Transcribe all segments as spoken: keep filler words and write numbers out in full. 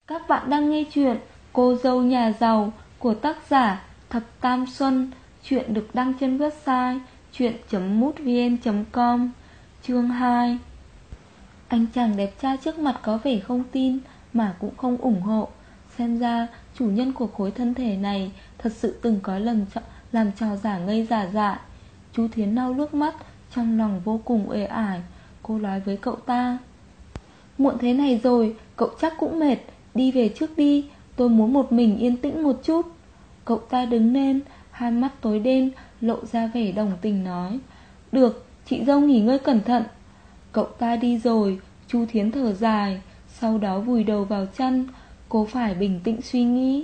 Các bạn đang nghe chuyện Cô dâu nhà giàu của tác giả Thập Tam Xuân. Chuyện được đăng trên website chuyện chấm mútvn chấm com. Chương hai. Anh chàng đẹp trai trước mặt có vẻ không tin mà cũng không ủng hộ. Xem ra chủ nhân của khối thân thể này thật sự từng có lần làm trò giả ngây giả dại. Chu Thiến lau nước mắt, trong lòng vô cùng uể ải. Cô nói với cậu ta: Muộn thế này rồi, cậu chắc cũng mệt, đi về trước đi, tôi muốn một mình yên tĩnh một chút. Cậu ta đứng lên, hai mắt tối đen, lộ ra vẻ đồng tình nói: Được, chị dâu nghỉ ngơi cẩn thận. Cậu ta đi rồi, Chu Thiến thở dài, sau đó vùi đầu vào chăn. Cô phải bình tĩnh suy nghĩ.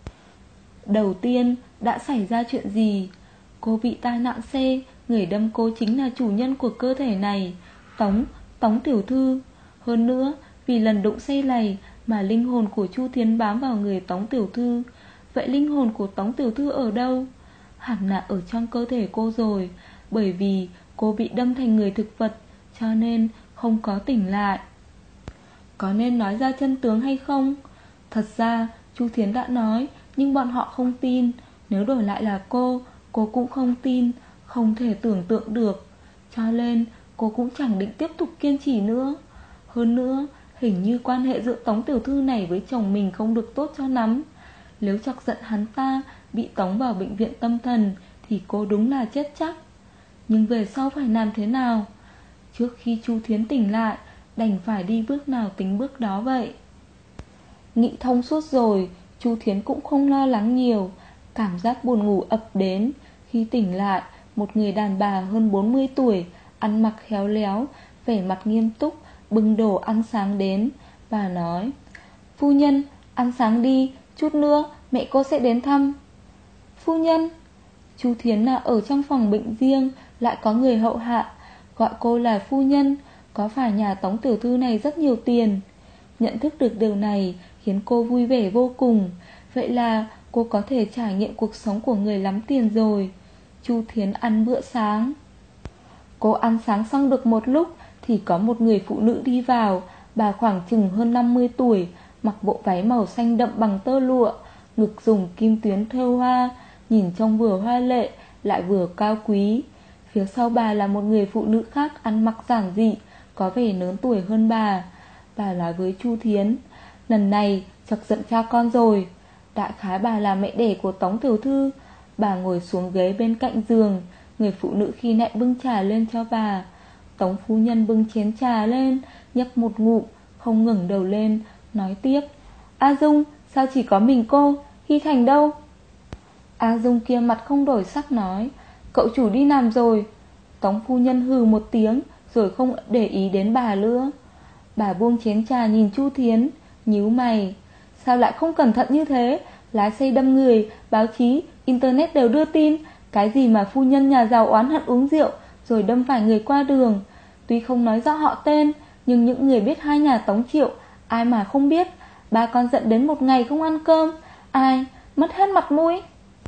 Đầu tiên, đã xảy ra chuyện gì? Cô bị tai nạn xe, người đâm cô chính là chủ nhân của cơ thể này, Tống, Tống tiểu thư. Hơn nữa, vì lần đụng xe này mà linh hồn của Chu Thiến bám vào người Tống tiểu thư. Vậy linh hồn của Tống tiểu thư ở đâu? Hẳn là ở trong cơ thể cô rồi, bởi vì cô bị đâm thành người thực vật, cho nên không có tỉnh lại. Có nên nói ra chân tướng hay không? Thật ra Chu Thiến đã nói, nhưng bọn họ không tin. Nếu đổi lại là cô, cô cũng không tin, không thể tưởng tượng được. Cho nên cô cũng chẳng định tiếp tục kiên trì nữa. Hơn nữa, hình như quan hệ giữa Tống tiểu thư này với chồng mình không được tốt cho lắm. Nếu chọc giận hắn ta, bị tống vào bệnh viện tâm thần, thì cô đúng là chết chắc. Nhưng về sau phải làm thế nào? Trước khi Chu Thiến tỉnh lại, đành phải đi bước nào tính bước đó vậy. Nghĩ thông suốt rồi, Chu Thiến cũng không lo lắng nhiều. Cảm giác buồn ngủ ập đến. Khi tỉnh lại, một người đàn bà hơn bốn mươi tuổi, ăn mặc khéo léo, vẻ mặt nghiêm túc, bưng đồ ăn sáng đến. Bà nói: Phu nhân, ăn sáng đi, chút nữa mẹ cô sẽ đến thăm. Phu nhân? Chu Thiến là ở trong phòng bệnh riêng, lại có người hậu hạ, gọi cô là phu nhân. Có phải nhà Tống tiểu thư này rất nhiều tiền? Nhận thức được điều này khiến cô vui vẻ vô cùng. Vậy là cô có thể trải nghiệm cuộc sống của người lắm tiền rồi. Chu Thiến ăn bữa sáng. Cô ăn sáng xong được một lúc thì có một người phụ nữ đi vào. Bà khoảng chừng hơn năm mươi tuổi, mặc bộ váy màu xanh đậm bằng tơ lụa, ngực dùng kim tuyến thêu hoa, nhìn trông vừa hoa lệ lại vừa cao quý. Phía sau bà là một người phụ nữ khác ăn mặc giản dị, có vẻ lớn tuổi hơn bà. Bà nói với Chu Thiến: Lần này chọc giận cha con rồi. Đại khái bà là mẹ đẻ của Tống tiểu thư. Bà ngồi xuống ghế bên cạnh giường. Người phụ nữ khi nãy bưng trà lên cho bà. Tống phu nhân bưng chén trà lên, nhấp một ngụm, không ngẩng đầu lên, nói tiếp: A Dung, sao chỉ có mình cô? Hy Thành đâu? A Dung kia mặt không đổi sắc nói: Cậu chủ đi làm rồi. Tống phu nhân hừ một tiếng, rồi không để ý đến bà nữa. Bà buông chén trà nhìn Chu Thiến, nhíu mày: Sao lại không cẩn thận như thế? Lái xe đâm người, báo chí, internet đều đưa tin. Cái gì mà phu nhân nhà giàu oán hận uống rượu rồi đâm phải người qua đường. Tuy không nói rõ họ tên, nhưng những người biết hai nhà Tống Triệu, ai mà không biết. Ba con giận đến một ngày không ăn cơm, ai, mất hết mặt mũi.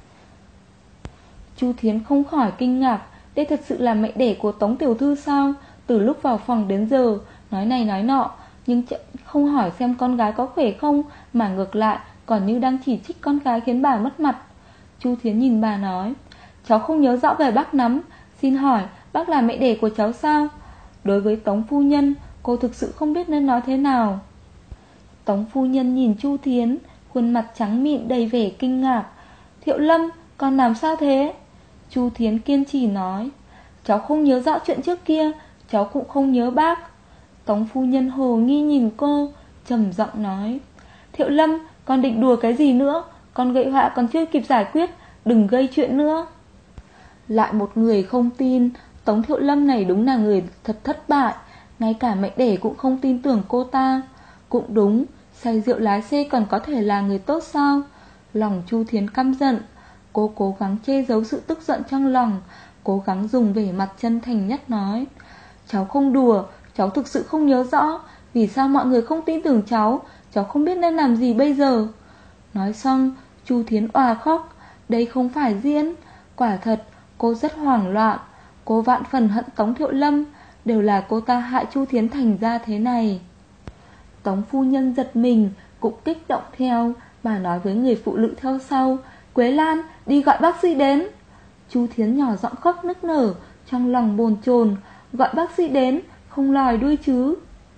Chu Thiến không khỏi kinh ngạc. Đây thật sự là mẹ đẻ của Tống tiểu thư sao? Từ lúc vào phòng đến giờ, nói này nói nọ, nhưng không hỏi xem con gái có khỏe không, mà ngược lại còn như đang chỉ trích con gái khiến bà mất mặt. Chu Thiến nhìn bà nói: Cháu không nhớ rõ về bác lắm, xin hỏi bác là mẹ đẻ của cháu sao? Đối với Tống phu nhân, cô thực sự không biết nên nói thế nào. Tống phu nhân nhìn Chu Thiến, khuôn mặt trắng mịn đầy vẻ kinh ngạc. Thiệu Lâm, con làm sao thế? Chu Thiến kiên trì nói: Cháu không nhớ rõ chuyện trước kia, cháu cũng không nhớ bác. Tống phu nhân hồ nghi nhìn cô, trầm giọng nói: Thiệu Lâm, con định đùa cái gì nữa? Con gây họa còn chưa kịp giải quyết, đừng gây chuyện nữa. Lại một người không tin. Tống Thiệu Lâm này đúng là người thật thất bại. Ngay cả mẹ đẻ cũng không tin tưởng cô ta. Cũng đúng, say rượu lái xe còn có thể là người tốt sao? Lòng Chu Thiến căm giận. Cô cố gắng che giấu sự tức giận trong lòng, cố gắng dùng vẻ mặt chân thành nhất nói: Cháu không đùa, cháu thực sự không nhớ rõ. Vì sao mọi người không tin tưởng cháu? Cháu không biết nên làm gì bây giờ. Nói xong, Chu Thiến òa khóc. Đây không phải diễn. Quả thật, cô rất hoảng loạn. Cô vạn phần hận Tống Thiệu Lâm. Đều là cô ta hại Chu Thiến thành ra thế này. Tống phu nhân giật mình, cũng kích động theo. Bà nói với người phụ nữ theo sau: Quế Lan, đi gọi bác sĩ đến. Chu Thiến nhỏ giọng khóc nức nở, trong lòng bồn chồn. Gọi bác sĩ đến, không lòi đuôi chứ.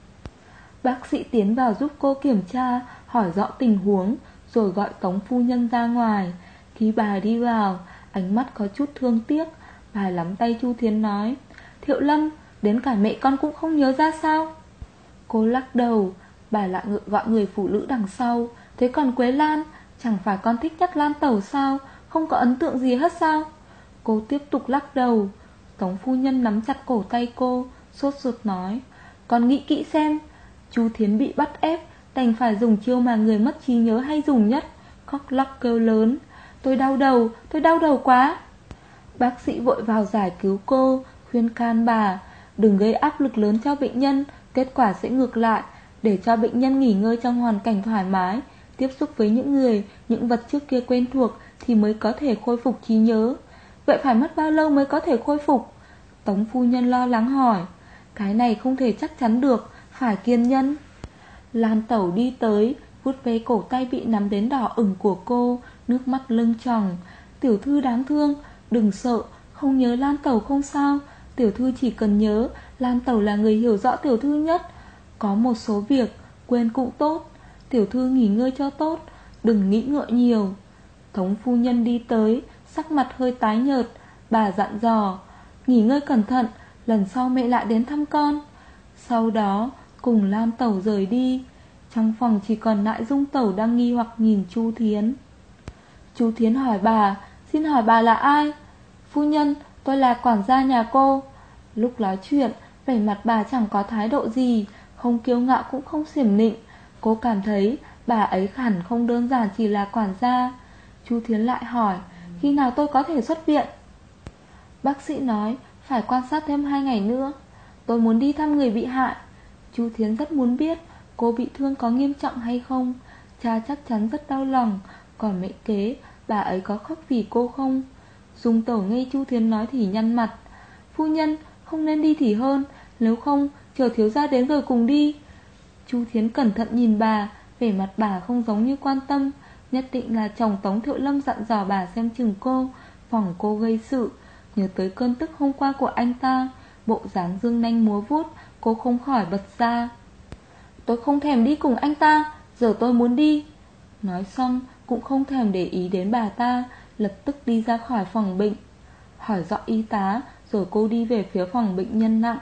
Bác sĩ tiến vào giúp cô kiểm tra, hỏi rõ tình huống, rồi gọi Tống phu nhân ra ngoài. Khi bà đi vào, ánh mắt có chút thương tiếc. Bà nắm tay Chu Thiến nói: Thiệu Lâm, đến cả mẹ con cũng không nhớ ra sao? Cô lắc đầu. Bà lại gọi người phụ nữ đằng sau: Thế còn Quế Lan, chẳng phải con thích nhất Lan Tẩu sao? Không có ấn tượng gì hết sao? Cô tiếp tục lắc đầu. Tống phu nhân nắm chặt cổ tay cô, sốt ruột nói: Con nghĩ kỹ xem. Chu Thiến bị bắt ép, đành phải dùng chiêu mà người mất trí nhớ hay dùng nhất, khóc lóc kêu lớn: Tôi đau đầu, tôi đau đầu quá. Bác sĩ vội vào giải cứu cô, khuyên can bà: Đừng gây áp lực lớn cho bệnh nhân, kết quả sẽ ngược lại. Để cho bệnh nhân nghỉ ngơi trong hoàn cảnh thoải mái, tiếp xúc với những người, những vật trước kia quen thuộc thì mới có thể khôi phục trí nhớ. Vậy phải mất bao lâu mới có thể khôi phục? Tống phu nhân lo lắng hỏi. Cái này không thể chắc chắn được, phải kiên nhẫn. Lan Tẩu đi tới, vuốt ve cổ tay bị nắm đến đỏ ửng của cô, nước mắt lưng tròng. Tiểu thư đáng thương, đừng sợ, không nhớ Lan Tẩu không sao. Tiểu thư chỉ cần nhớ Lan Tẩu là người hiểu rõ tiểu thư nhất. Có một số việc quên cũng tốt. Tiểu thư nghỉ ngơi cho tốt, đừng nghĩ ngợi nhiều. Tống phu nhân đi tới, sắc mặt hơi tái nhợt. Bà dặn dò: Nghỉ ngơi cẩn thận, lần sau mẹ lại đến thăm con. Sau đó cùng Lan Tẩu rời đi. Trong phòng chỉ còn lại Dung Tẩu đang nghi hoặc nhìn Chu Thiến. Chu Thiến hỏi bà: Xin hỏi bà là ai? Phu nhân, tôi là quản gia nhà cô. Lúc nói chuyện, vẻ mặt bà chẳng có thái độ gì, không kiêu ngạo cũng không xiểm nịnh. Cô cảm thấy bà ấy hẳn không đơn giản chỉ là quản gia. Chu Thiến lại hỏi: Khi nào tôi có thể xuất viện? Bác sĩ nói phải quan sát thêm hai ngày nữa. Tôi muốn đi thăm người bị hại. Chu Thiến rất muốn biết cô bị thương có nghiêm trọng hay không. Cha chắc chắn rất đau lòng. Còn mẹ kế, bà ấy có khóc vì cô không? Dung Tẩu nghe Chu Thiến nói thì nhăn mặt: Phu nhân, không nên đi thì hơn. Nếu không, chờ thiếu gia đến rồi cùng đi. Chu Thiến cẩn thận nhìn bà, vẻ mặt bà không giống như quan tâm. Nhất định là chồng Tống Thiệu Lâm dặn dò bà xem chừng cô, phòng cô gây sự. Nhớ tới cơn tức hôm qua của anh ta, bộ dáng dương nanh múa vuốt, cô không khỏi bật ra: Tôi không thèm đi cùng anh ta, giờ tôi muốn đi. Nói xong cũng không thèm để ý đến bà ta, lập tức đi ra khỏi phòng bệnh. Hỏi rõ y tá, rồi cô đi về phía phòng bệnh nhân nặng.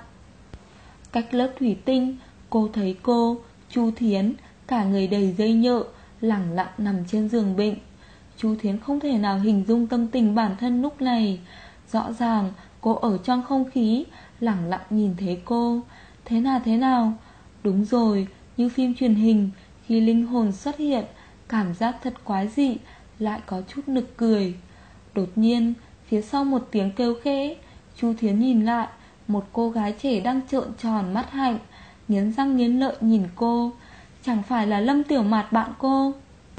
Cách lớp thủy tinh, cô thấy cô, Chu Thiến, cả người đầy dây nhợ, lẳng lặng nằm trên giường bệnh. Chu Thiến không thể nào hình dung tâm tình bản thân lúc này. Rõ ràng cô ở trong không khí, lẳng lặng nhìn thấy cô. Thế nào thế nào? Đúng rồi, như phim truyền hình, khi linh hồn xuất hiện, cảm giác thật quái dị, lại có chút nực cười. Đột nhiên, phía sau một tiếng kêu khẽ, Chu Thiến nhìn lại, một cô gái trẻ đang trợn tròn mắt hạnh, nghiến răng nghiến lợi nhìn cô. Chẳng phải là Lâm Tiểu Mạt bạn cô?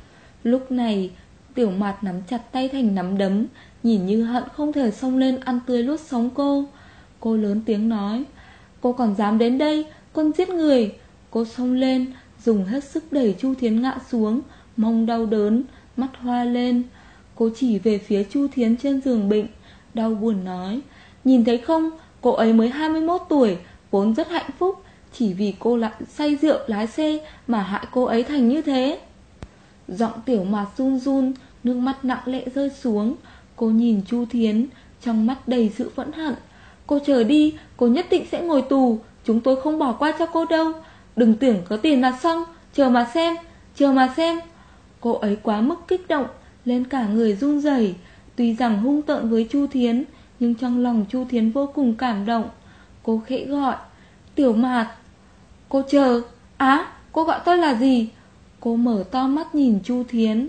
Lúc này, Tiểu Mạt nắm chặt tay thành nắm đấm, nhìn như hận không thể xông lên ăn tươi nuốt sống cô. Cô lớn tiếng nói: Cô còn dám đến đây, con giết người. Cô xông lên, dùng hết sức đẩy Chu Thiến ngã xuống, mông đau đớn, mắt hoa lên. Cô chỉ về phía Chu Thiến trên giường bệnh, đau buồn nói: Nhìn thấy không, cô ấy mới hai mươi mốt tuổi, vốn rất hạnh phúc. Chỉ vì cô lại say rượu lái xe mà hại cô ấy thành như thế. Giọng Tiểu Mạt run run, nước mắt nặng lệ rơi xuống. Cô nhìn Chu Thiến, trong mắt đầy sự phẫn hận. Cô chờ đi, cô nhất định sẽ ngồi tù. Chúng tôi không bỏ qua cho cô đâu. Đừng tưởng có tiền là xong. Chờ mà xem, chờ mà xem. Cô ấy quá mức kích động, lên cả người run rẩy. Tuy rằng hung tợn với Chu Thiến, nhưng trong lòng Chu Thiến vô cùng cảm động. Cô khẽ gọi: Tiểu Mạt. Cô chờ. Á, cô gọi tôi là gì? Cô mở to mắt nhìn Chu Thiến.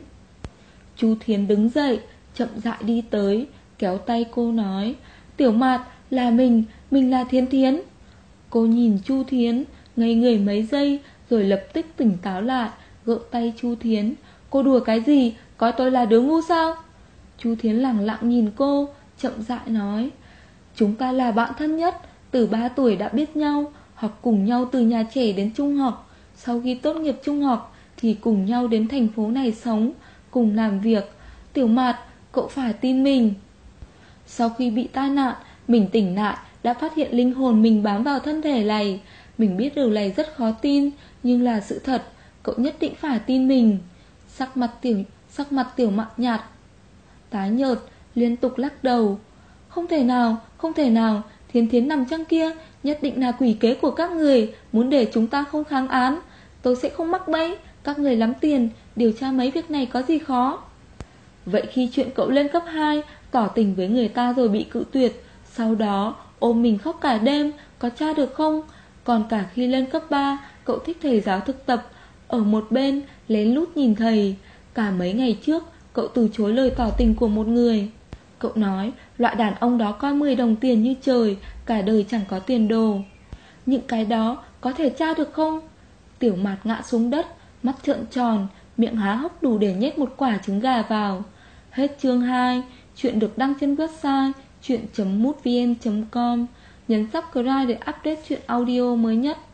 Chu Thiến đứng dậy, chậm rãi đi tới, kéo tay cô nói: Tiểu Mạt, là mình, mình là Thiến Thiến. Cô nhìn Chu Thiến, ngây người mấy giây, rồi lập tức tỉnh táo lại, gỡ tay Chu Thiến. Cô đùa cái gì, coi tôi là đứa ngu sao? Chu Thiến lẳng lặng nhìn cô, chậm rãi nói: Chúng ta là bạn thân nhất, từ ba tuổi đã biết nhau, học cùng nhau từ nhà trẻ đến trung học. Sau khi tốt nghiệp trung học, thì cùng nhau đến thành phố này sống, cùng làm việc. Tiểu Mạt, cậu phải tin mình. Sau khi bị tai nạn, mình tỉnh lại, đã phát hiện linh hồn mình bám vào thân thể này. Mình biết điều này rất khó tin, nhưng là sự thật. Cậu nhất định phải tin mình. Sắc mặt tiểu, sắc mặt tiểu Mạt nhạt, tái nhợt, liên tục lắc đầu. Không thể nào, không thể nào, Thiến Thiến nằm trong kia nhất định là quỷ kế của các người, muốn để chúng ta không kháng án. Tôi sẽ không mắc bẫy, các người lắm tiền, điều tra mấy việc này có gì khó. Vậy khi chuyện cậu lên cấp hai, tỏ tình với người ta rồi bị cự tuyệt, sau đó ôm mình khóc cả đêm, có tra được không? Còn cả khi lên cấp ba, cậu thích thầy giáo thực tập, ở một bên lén lút nhìn thầy. Cả mấy ngày trước, cậu từ chối lời tỏ tình của một người. Cậu nói loại đàn ông đó coi mười đồng tiền như trời, cả đời chẳng có tiền đồ. Những cái đó có thể tra được không? Tiểu Mạt ngã xuống đất, mắt trợn tròn, miệng há hốc đủ để nhét một quả trứng gà vào. Hết chương hai. Chuyện được đăng trên website chuyện chấm mútvn chấm com. Nhấn subscribe để update chuyện audio mới nhất.